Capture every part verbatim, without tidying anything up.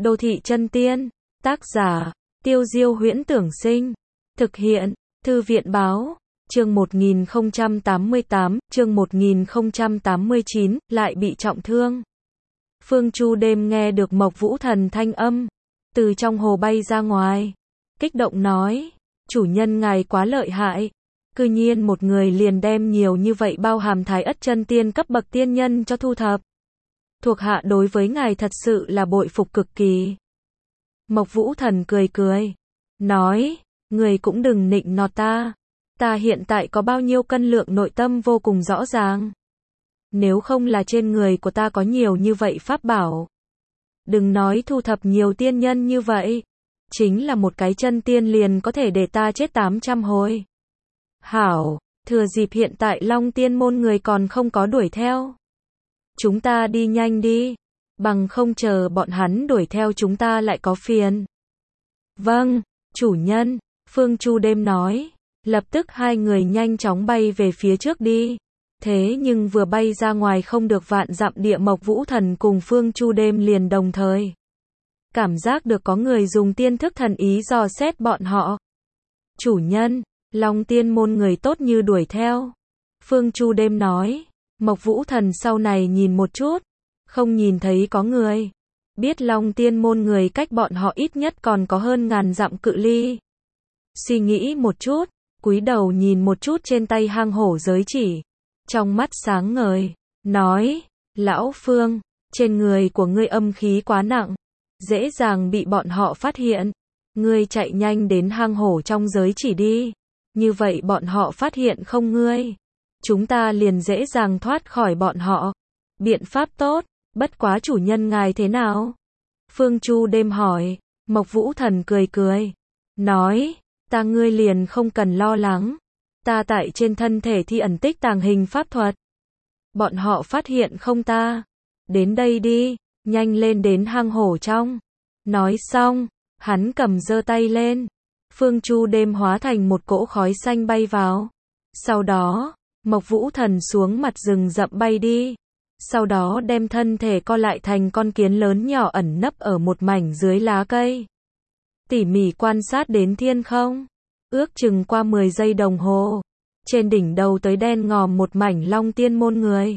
Đô thị chân tiên. Tác giả, Tiêu Diêu Huyễn Tưởng Sinh. Thực hiện, Thư viện Báo. Chương một nghìn không trăm tám mươi tám, chương một nghìn không trăm tám mươi chín, lại bị trọng thương. Phương Chu đêm nghe được Mộc Vũ Thần thanh âm, từ trong hồ bay ra ngoài. Kích động nói, chủ nhân ngài quá lợi hại. Cư nhiên một người liền đem nhiều như vậy bao hàm thái ất chân tiên cấp bậc tiên nhân cho thu thập. Thuộc hạ đối với ngài thật sự là bội phục cực kỳ. Mộc Vũ Thần cười cười, nói, người cũng đừng nịnh nọt ta. Ta hiện tại có bao nhiêu cân lượng nội tâm vô cùng rõ ràng. Nếu không là trên người của ta có nhiều như vậy pháp bảo. Đừng nói thu thập nhiều tiên nhân như vậy. Chính là một cái chân tiên liền có thể để ta chết tám trăm hồi. Hảo, thừa dịp hiện tại Long Tiên môn người còn không có đuổi theo. Chúng ta đi nhanh đi. Bằng không chờ bọn hắn đuổi theo chúng ta lại có phiền. Vâng, chủ nhân, Phương Chu đêm nói. Lập tức hai người nhanh chóng bay về phía trước đi. Thế nhưng vừa bay ra ngoài không được vạn dặm địa Mộc Vũ Thần cùng Phương Chu đêm liền đồng thời. Cảm giác được có người dùng tiên thức thần ý dò xét bọn họ. Chủ nhân, Long Tiên môn người tốt như đuổi theo. Phương Chu đêm nói. Mộc Vũ Thần sau này nhìn một chút. Không nhìn thấy có người. Biết Long Tiên môn người cách bọn họ ít nhất còn có hơn ngàn dặm cự ly. Suy nghĩ một chút. Cúi đầu nhìn một chút trên tay hang hổ giới chỉ. Trong mắt sáng ngời. Nói. Lão Phương. Trên người của ngươi âm khí quá nặng. Dễ dàng bị bọn họ phát hiện. Ngươi chạy nhanh đến hang hổ trong giới chỉ đi. Như vậy bọn họ phát hiện không ngươi. Chúng ta liền dễ dàng thoát khỏi bọn họ. Biện pháp tốt. Bất quá chủ nhân ngài thế nào? Phương Chu đêm hỏi. Mộc Vũ Thần cười cười. Nói. Ta ngươi liền không cần lo lắng. Ta tại trên thân thể thi ẩn tích tàng hình pháp thuật. Bọn họ phát hiện không ta. Đến đây đi. Nhanh lên đến hang hổ trong. Nói xong. Hắn cầm giơ tay lên. Phương Chu đêm hóa thành một cỗ khói xanh bay vào. Sau đó. Mộc Vũ Thần xuống mặt rừng rậm bay đi. Sau đó đem thân thể co lại thành con kiến lớn nhỏ ẩn nấp ở một mảnh dưới lá cây. Tỉ mỉ quan sát đến thiên không. Ước chừng qua mười giây đồng hồ. Trên đỉnh đầu tới đen ngòm một mảnh Long Tiên môn người.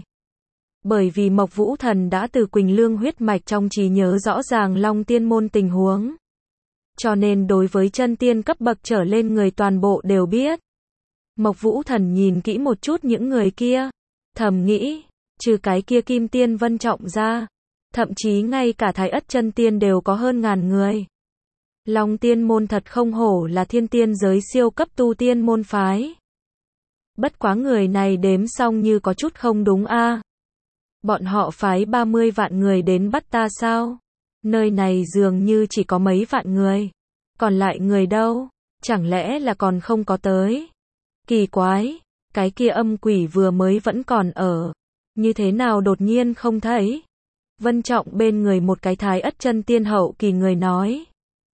Bởi vì Mộc Vũ Thần đã từ Quỳnh Lương huyết mạch trong trí nhớ rõ ràng Long Tiên môn tình huống. Cho nên đối với chân tiên cấp bậc trở lên người toàn bộ đều biết. Mộc Vũ Thần nhìn kỹ một chút những người kia. Thầm nghĩ. Trừ cái kia Kim Tiên Vân Trọng ra. Thậm chí ngay cả Thái Ất chân tiên đều có hơn ngàn người. Long Tiên môn thật không hổ là thiên tiên giới siêu cấp tu tiên môn phái. Bất quá người này đếm xong như có chút không đúng a. À. Bọn họ phái ba mươi vạn người đến bắt ta sao? Nơi này dường như chỉ có mấy vạn người. Còn lại người đâu? Chẳng lẽ là còn không có tới? Kỳ quái, cái kia âm quỷ vừa mới vẫn còn ở. Như thế nào đột nhiên không thấy? Vân Trọng bên người một cái Thái Ất chân tiên hậu kỳ người nói.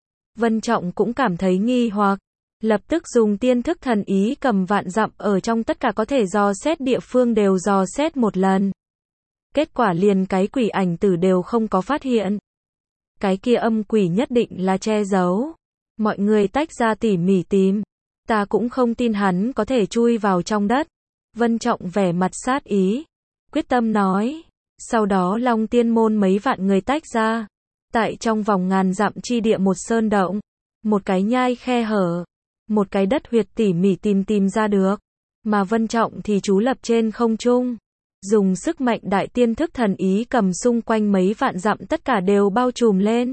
Vân Trọng cũng cảm thấy nghi hoặc, lập tức dùng tiên thức thần ý cầm vạn dặm ở trong tất cả có thể dò xét địa phương đều dò xét một lần. Kết quả liền cái quỷ ảnh tử đều không có phát hiện. Cái kia âm quỷ nhất định là che giấu. Mọi người tách ra tỉ mỉ tìm. Ta cũng không tin hắn có thể chui vào trong đất. Vân Trọng vẻ mặt sát ý. Quyết tâm nói. Sau đó Long Tiên môn mấy vạn người tách ra. Tại trong vòng ngàn dặm chi địa một sơn động. Một cái nhai khe hở. Một cái đất huyệt tỉ mỉ tìm tìm ra được. Mà Vân Trọng thì trú lập trên không trung. Dùng sức mạnh đại tiên thức thần ý cầm xung quanh mấy vạn dặm tất cả đều bao trùm lên.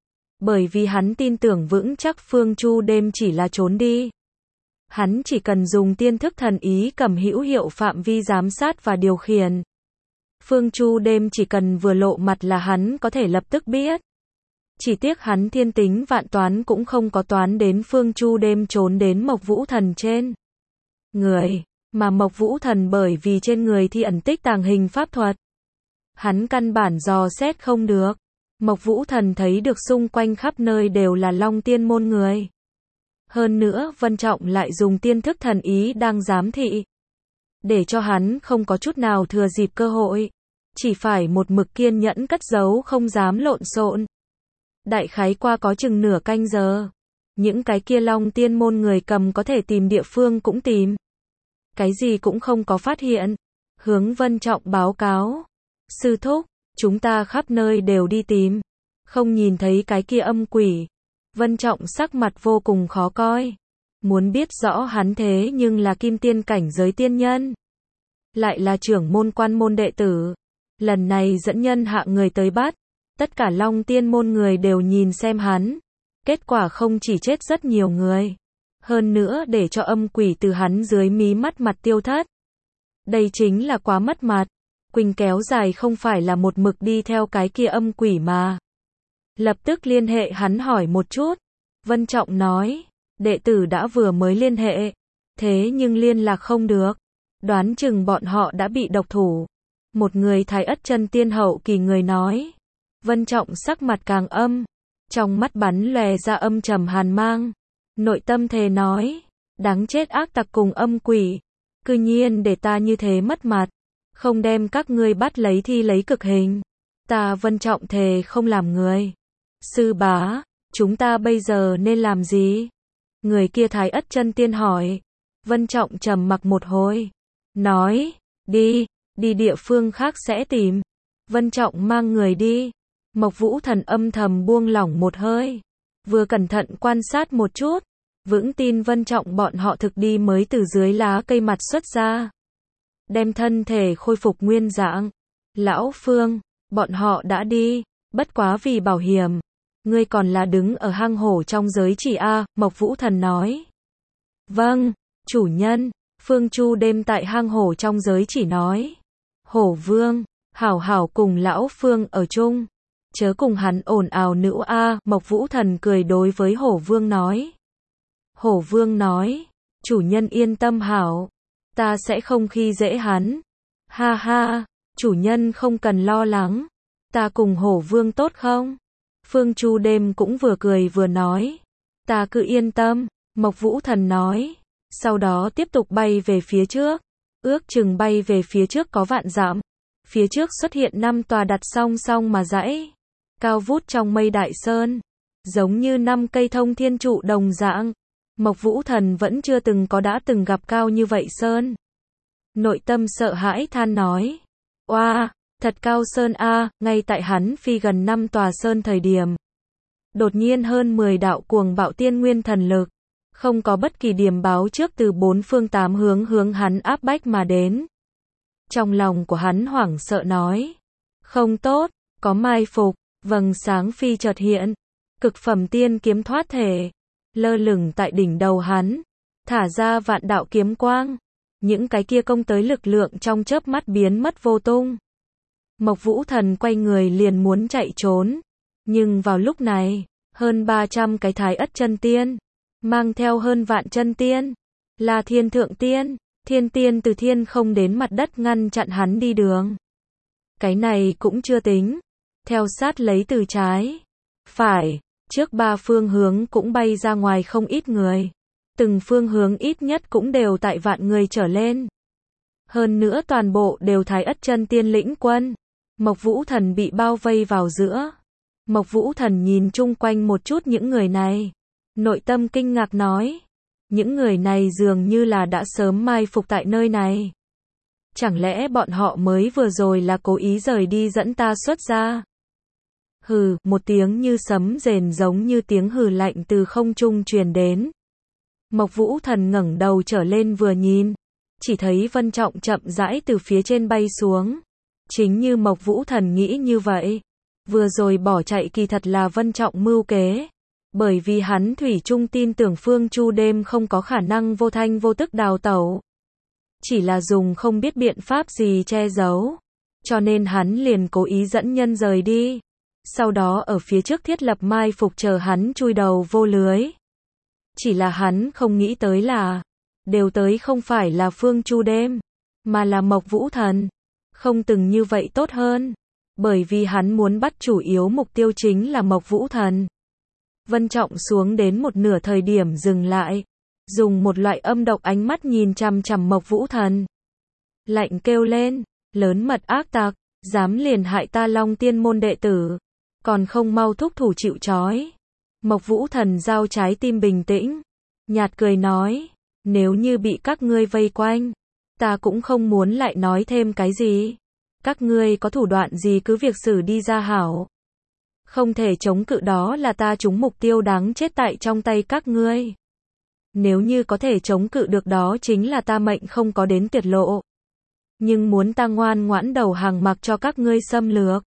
Bởi vì hắn tin tưởng vững chắc Phương Chu đêm chỉ là trốn đi. Hắn chỉ cần dùng tiên thức thần ý cầm hữu hiệu phạm vi giám sát và điều khiển. Phương Chu đêm chỉ cần vừa lộ mặt là hắn có thể lập tức biết. Chỉ tiếc hắn thiên tính vạn toán cũng không có toán đến Phương Chu đêm trốn đến Mộc Vũ Thần trên người. Mà Mộc Vũ Thần bởi vì trên người thi ẩn tích tàng hình pháp thuật. Hắn căn bản dò xét không được. Mộc Vũ Thần thấy được xung quanh khắp nơi đều là Long Tiên môn người. Hơn nữa Vân Trọng lại dùng tiên thức thần ý đang giám thị. Để cho hắn không có chút nào thừa dịp cơ hội. Chỉ phải một mực kiên nhẫn cất giấu không dám lộn xộn. Đại khái qua có chừng nửa canh giờ. Những cái kia Long Tiên môn người cầm có thể tìm địa phương cũng tìm. Cái gì cũng không có phát hiện. Hướng Vân Trọng báo cáo. Sư thúc, chúng ta khắp nơi đều đi tìm. Không nhìn thấy cái kia âm quỷ. Vân Trọng sắc mặt vô cùng khó coi. Muốn biết rõ hắn thế nhưng là kim tiên cảnh giới tiên nhân. Lại là trưởng môn quan môn đệ tử. Lần này dẫn nhân hạ người tới bắt. Tất cả Long Tiên môn người đều nhìn xem hắn. Kết quả không chỉ chết rất nhiều người. Hơn nữa để cho âm quỷ từ hắn dưới mí mắt mặt tiêu thất. Đây chính là quá mất mặt. Quỳnh kéo dài không phải là một mực đi theo cái kia âm quỷ mà. Lập tức liên hệ hắn hỏi một chút. Vân Trọng nói. Đệ tử đã vừa mới liên hệ. Thế nhưng liên lạc không được. Đoán chừng bọn họ đã bị độc thủ. Một người Thái Ất chân tiên hậu kỳ người nói. Vân Trọng sắc mặt càng âm. Trong mắt bắn lòe ra âm trầm hàn mang. Nội tâm thề nói. Đáng chết ác tặc cùng âm quỷ. Cư nhiên để ta như thế mất mặt. Không đem các ngươi bắt lấy thi lấy cực hình. Ta Vân Trọng thề không làm người. Sư bá, chúng ta bây giờ nên làm gì? Người kia Thái Ất chân tiên hỏi. Vân Trọng trầm mặc một hồi. Nói, đi, đi địa phương khác sẽ tìm. Vân Trọng mang người đi. Mộc Vũ Thần âm thầm buông lỏng một hơi. Vừa cẩn thận quan sát một chút. Vững tin Vân Trọng bọn họ thực đi mới từ dưới lá cây mặt xuất ra. Đem thân thể khôi phục nguyên dạng. Lão Phương, bọn họ đã đi. Bất quá vì bảo hiểm. Ngươi còn là đứng ở hang hổ trong giới chỉ A, Mộc Vũ Thần nói. Vâng, chủ nhân. Phương Chu đêm tại hang hổ trong giới chỉ nói. Hổ Vương, hảo hảo cùng Lão Phương ở chung. Chớ cùng hắn ồn ào nữa A, Mộc Vũ Thần cười đối với Hổ Vương nói. Hổ Vương nói. Chủ nhân yên tâm hảo. Ta sẽ không khi dễ hắn. Ha ha, chủ nhân không cần lo lắng. Ta cùng Hổ Vương tốt không? Phương Chu đêm cũng vừa cười vừa nói. Ta cứ yên tâm, Mộc Vũ Thần nói. Sau đó tiếp tục bay về phía trước. Ước chừng bay về phía trước có vạn dặm. Phía trước xuất hiện năm tòa đặt song song mà dãy. Cao vút trong mây đại sơn. Giống như năm cây thông thiên trụ đồng dạng. Mộc Vũ Thần vẫn chưa từng có đã từng gặp cao như vậy sơn. Nội tâm sợ hãi than nói. Oa, wow, thật cao sơn a, ngay tại hắn phi gần năm tòa sơn thời điểm. Đột nhiên hơn mười đạo cuồng bạo tiên nguyên thần lực. Không có bất kỳ điểm báo trước từ bốn phương tám hướng hướng hắn áp bách mà đến. Trong lòng của hắn hoảng sợ nói. Không tốt, có mai phục, vầng sáng phi chợt hiện. Cực phẩm tiên kiếm thoát thể. Lơ lửng tại đỉnh đầu hắn. Thả ra vạn đạo kiếm quang. Những cái kia công tới lực lượng trong chớp mắt biến mất vô tung. Mộc Vũ Thần quay người liền muốn chạy trốn. Nhưng vào lúc này, hơn ba trăm cái Thái Ất chân tiên. Mang theo hơn vạn chân tiên. Là thiên thượng tiên. Thiên tiên từ thiên không đến mặt đất ngăn chặn hắn đi đường. Cái này cũng chưa tính. Theo sát lấy từ trái. Phải. Trước ba phương hướng cũng bay ra ngoài không ít người. Từng phương hướng ít nhất cũng đều tại vạn người trở lên. Hơn nữa toàn bộ đều Thái Ất chân tiên lĩnh quân. Mộc Vũ Thần bị bao vây vào giữa. Mộc Vũ Thần nhìn chung quanh một chút những người này. Nội tâm kinh ngạc nói. Những người này dường như là đã sớm mai phục tại nơi này. Chẳng lẽ bọn họ mới vừa rồi là cố ý rời đi dẫn ta xuất ra? Hừ, một tiếng như sấm rền giống như tiếng hừ lạnh từ không trung truyền đến. Mộc Vũ Thần ngẩng đầu trở lên vừa nhìn. Chỉ thấy Vân Trọng chậm rãi từ phía trên bay xuống. Chính như Mộc Vũ Thần nghĩ như vậy. Vừa rồi bỏ chạy kỳ thật là Vân Trọng mưu kế. Bởi vì hắn thủy chung tin tưởng Phương Chu đêm không có khả năng vô thanh vô tức đào tẩu. Chỉ là dùng không biết biện pháp gì che giấu. Cho nên hắn liền cố ý dẫn nhân rời đi. Sau đó ở phía trước thiết lập mai phục chờ hắn chui đầu vô lưới. Chỉ là hắn không nghĩ tới là đều tới không phải là Phương Chu đêm, mà là Mộc Vũ Thần. Không từng như vậy tốt hơn. Bởi vì hắn muốn bắt chủ yếu mục tiêu chính là Mộc Vũ Thần. Vân Trọng xuống đến một nửa thời điểm dừng lại. Dùng một loại âm độc ánh mắt nhìn chằm chằm Mộc Vũ Thần. Lạnh kêu lên. Lớn mật ác tặc. Dám liền hại ta Long Tiên môn đệ tử. còn không mau thúc thủ chịu trói. Mộc Vũ Thần giao trái tim bình tĩnh, nhạt cười nói, nếu như bị các ngươi vây quanh, ta cũng không muốn lại nói thêm cái gì. Các ngươi có thủ đoạn gì cứ việc xử đi ra hảo. Không thể chống cự đó là ta trúng mục tiêu đáng chết tại trong tay các ngươi. Nếu như có thể chống cự được đó chính là ta mệnh không có đến tuyệt lộ. Nhưng muốn ta ngoan ngoãn đầu hàng mặc cho các ngươi xâm lược.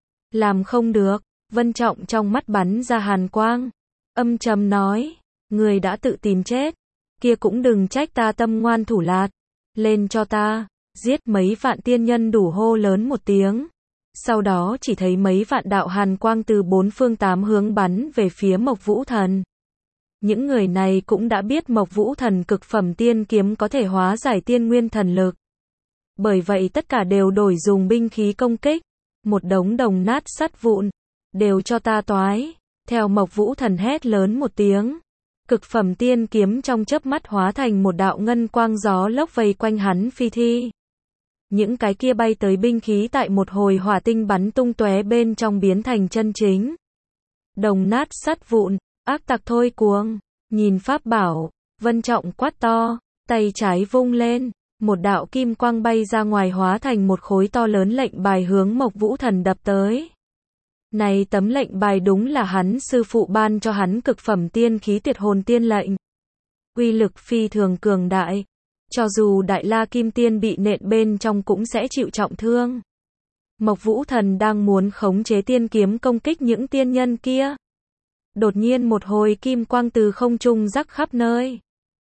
Làm không được, Vân Trọng trong mắt bắn ra hàn quang. Âm trầm nói, người đã tự tìm chết. Kia cũng đừng trách ta tâm ngoan thủ lạt. Lên cho ta, giết mấy vạn tiên nhân đủ hô lớn một tiếng. Sau đó chỉ thấy mấy vạn đạo hàn quang từ bốn phương tám hướng bắn về phía Mộc Vũ Thần. Những người này cũng đã biết Mộc Vũ Thần cực phẩm tiên kiếm có thể hóa giải tiên nguyên thần lực. Bởi vậy tất cả đều đổi dùng binh khí công kích. Một đống đồng nát sắt vụn. Đều cho ta toái. Theo Mộc Vũ Thần hét lớn một tiếng. Cực phẩm tiên kiếm trong chớp mắt hóa thành một đạo ngân quang gió lốc vây quanh hắn phi thi. Những cái kia bay tới binh khí tại một hồi hỏa tinh bắn tung tóe bên trong biến thành chân chính. Đồng nát sắt vụn, ác tặc thôi cuồng. Nhìn pháp bảo, Vân Trọng quát to, tay trái vung lên, một đạo kim quang bay ra ngoài hóa thành một khối to lớn lệnh bài hướng Mộc Vũ Thần đập tới. Này tấm lệnh bài đúng là hắn sư phụ ban cho hắn cực phẩm tiên khí tuyệt hồn tiên lệnh. Uy lực phi thường cường đại. Cho dù Đại La Kim Tiên bị nện bên trong cũng sẽ chịu trọng thương. Mộc Vũ Thần đang muốn khống chế tiên kiếm công kích những tiên nhân kia. Đột nhiên một hồi kim quang từ không trung rắc khắp nơi.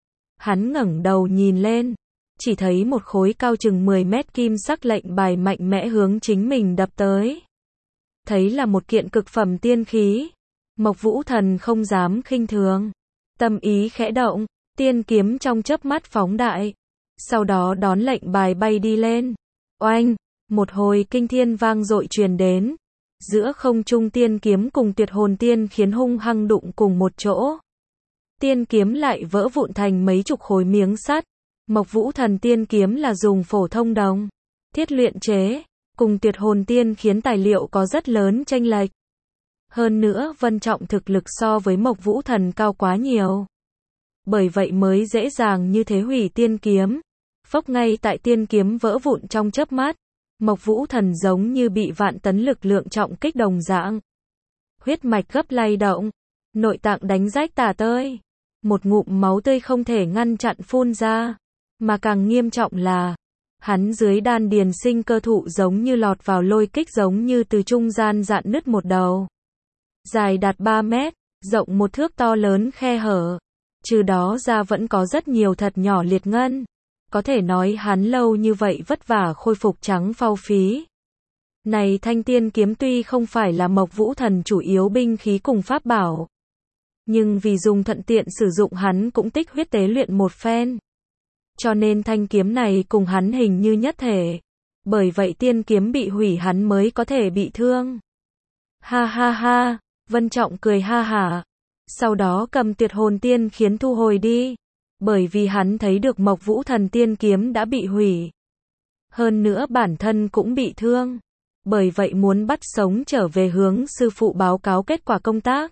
Hắn ngẩng đầu nhìn lên, chỉ thấy một khối cao chừng mười mét kim sắc lệnh bài mạnh mẽ hướng chính mình đập tới. Thấy là một kiện cực phẩm tiên khí. Mộc Vũ Thần không dám khinh thường. Tâm ý khẽ động, tiên kiếm trong chớp mắt phóng đại. Sau đó đón lệnh bài bay đi lên. Oanh, một hồi kinh thiên vang dội truyền đến. Giữa không trung tiên kiếm cùng tuyệt hồn tiên khiến hung hăng đụng cùng một chỗ. Tiên kiếm lại vỡ vụn thành mấy chục khối miếng sắt. Mộc Vũ Thần tiên kiếm là dùng phổ thông đồng thiết luyện chế, cùng tuyệt hồn tiên khiến tài liệu có rất lớn chênh lệch. Hơn nữa Vân Trọng thực lực so với Mộc Vũ Thần cao quá nhiều. Bởi vậy mới dễ dàng như thế hủy tiên kiếm. Phốc ngay tại tiên kiếm vỡ vụn trong chớp mắt. Mộc Vũ Thần giống như bị vạn tấn lực lượng trọng kích đồng dạng. Huyết mạch gấp lay động. Nội tạng đánh rách tả tơi. Một ngụm máu tươi không thể ngăn chặn phun ra. Mà càng nghiêm trọng là, hắn dưới đan điền sinh cơ thụ giống như lọt vào lôi kích giống như từ trung gian dạn nứt một đầu. Dài đạt ba mét, rộng một thước to lớn khe hở. Trừ đó ra vẫn có rất nhiều thật nhỏ liệt ngân. Có thể nói hắn lâu như vậy vất vả khôi phục trắng phau phí. Này thanh tiên kiếm tuy không phải là Mộc Vũ Thần chủ yếu binh khí cùng pháp bảo. Nhưng vì dùng thuận tiện sử dụng hắn cũng tích huyết tế luyện một phen. Cho nên thanh kiếm này cùng hắn hình như nhất thể. Bởi vậy tiên kiếm bị hủy hắn mới có thể bị thương. Ha ha ha, Vân Trọng cười ha hả. Sau đó cầm tuyệt hồn tiên khiến thu hồi đi. Bởi vì hắn thấy được Mộc Vũ Thần tiên kiếm đã bị hủy. Hơn nữa bản thân cũng bị thương. Bởi vậy muốn bắt sống trở về hướng sư phụ báo cáo kết quả công tác.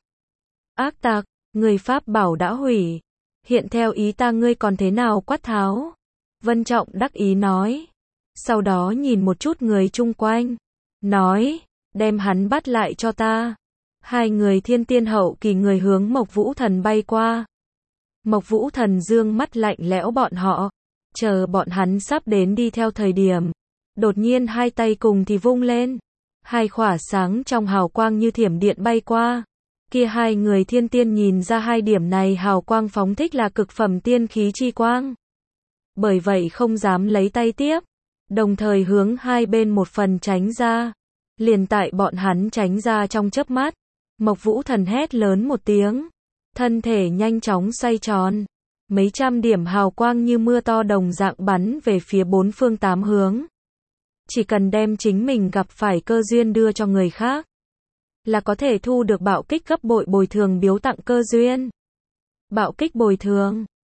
Ác tặc, người pháp bảo đã hủy. Hiện theo ý ta ngươi còn thế nào quát tháo? Vân Trọng đắc ý nói. Sau đó nhìn một chút người chung quanh. Nói, đem hắn bắt lại cho ta. Hai người thiên tiên hậu kỳ người hướng Mộc Vũ Thần bay qua. Mộc Vũ Thần dương mắt lạnh lẽo bọn họ. Chờ bọn hắn sắp đến đi theo thời điểm. Đột nhiên hai tay cùng thì vung lên. Hai khỏa sáng trong hào quang như thiểm điện bay qua. Kia hai người thiên tiên nhìn ra hai điểm này hào quang phóng thích là cực phẩm tiên khí chi quang. Bởi vậy không dám lấy tay tiếp. Đồng thời hướng hai bên một phần tránh ra. Liền tại bọn hắn tránh ra trong chớp mắt. Mộc Vũ Thần hét lớn một tiếng. Thân thể nhanh chóng xoay tròn. Mấy trăm điểm hào quang như mưa to đồng dạng bắn về phía bốn phương tám hướng. Chỉ cần đem chính mình gặp phải cơ duyên đưa cho người khác. Là có thể thu được bạo kích gấp bội bồi thường biếu tặng cơ duyên. Bạo kích bồi thường.